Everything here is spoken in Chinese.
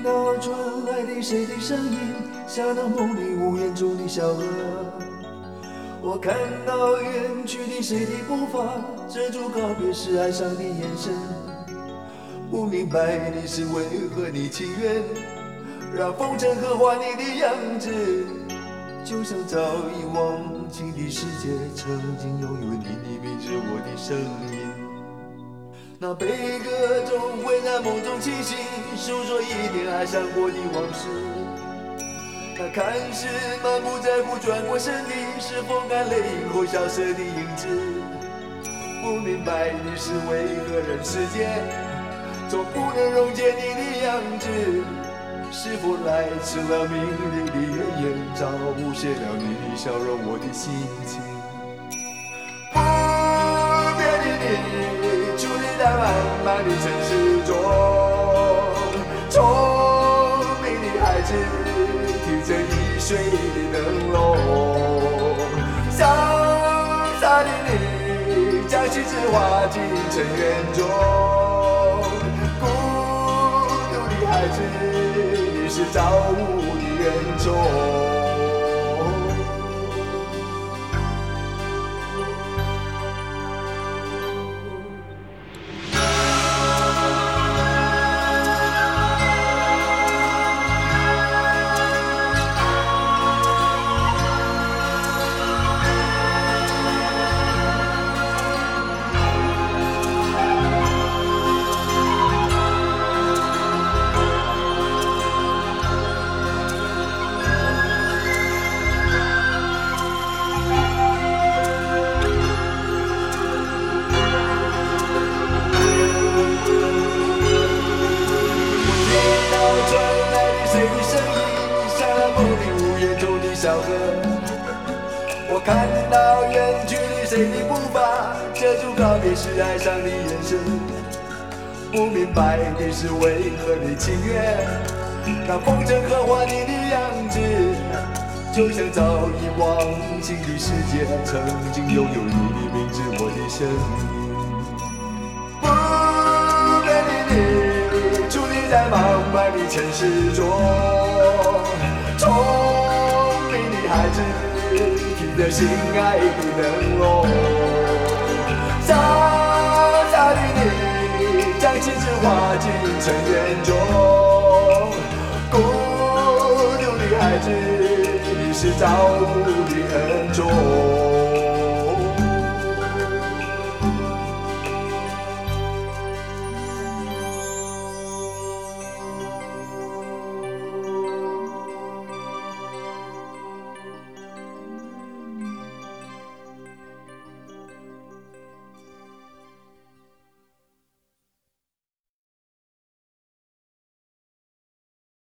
到传来的谁的声音，像那梦里无言中的小河。我看到远去的谁的步伐，遮住告别时哀伤的眼神。不明白你是为何你情愿让风尘刻画你的样子，就像早已忘情的世界曾经拥有你的名字，我的声音。那悲歌总会在梦中清醒，诉说一点爱上过的往事。那看似满不在乎转过身的，是否干泪以后消失的影子？不明白你是为何人世间总不能溶解你的样子，是否来迟了明媚的月颜，早无限了你的笑容，我的心情。不变的你，矗立在茫茫的城市中，聪明的孩子提着易碎的灯笼，潇洒的你将旗帜划进尘缘中，孤独的孩子你是造物的恩宠。小河，我看到远去的谁的步伐，遮住告别时哀伤的眼神。不明白你是为何你情愿让风尘刻画你的样子，就像早已忘情的世界曾经拥有你的名字，我的声音。不变的你，矗立在茫茫的城市中，孩子提着心爱的灯笼，傻傻的你将旗帜划进尘缘中，孤独的孩子你是造物的恩宠。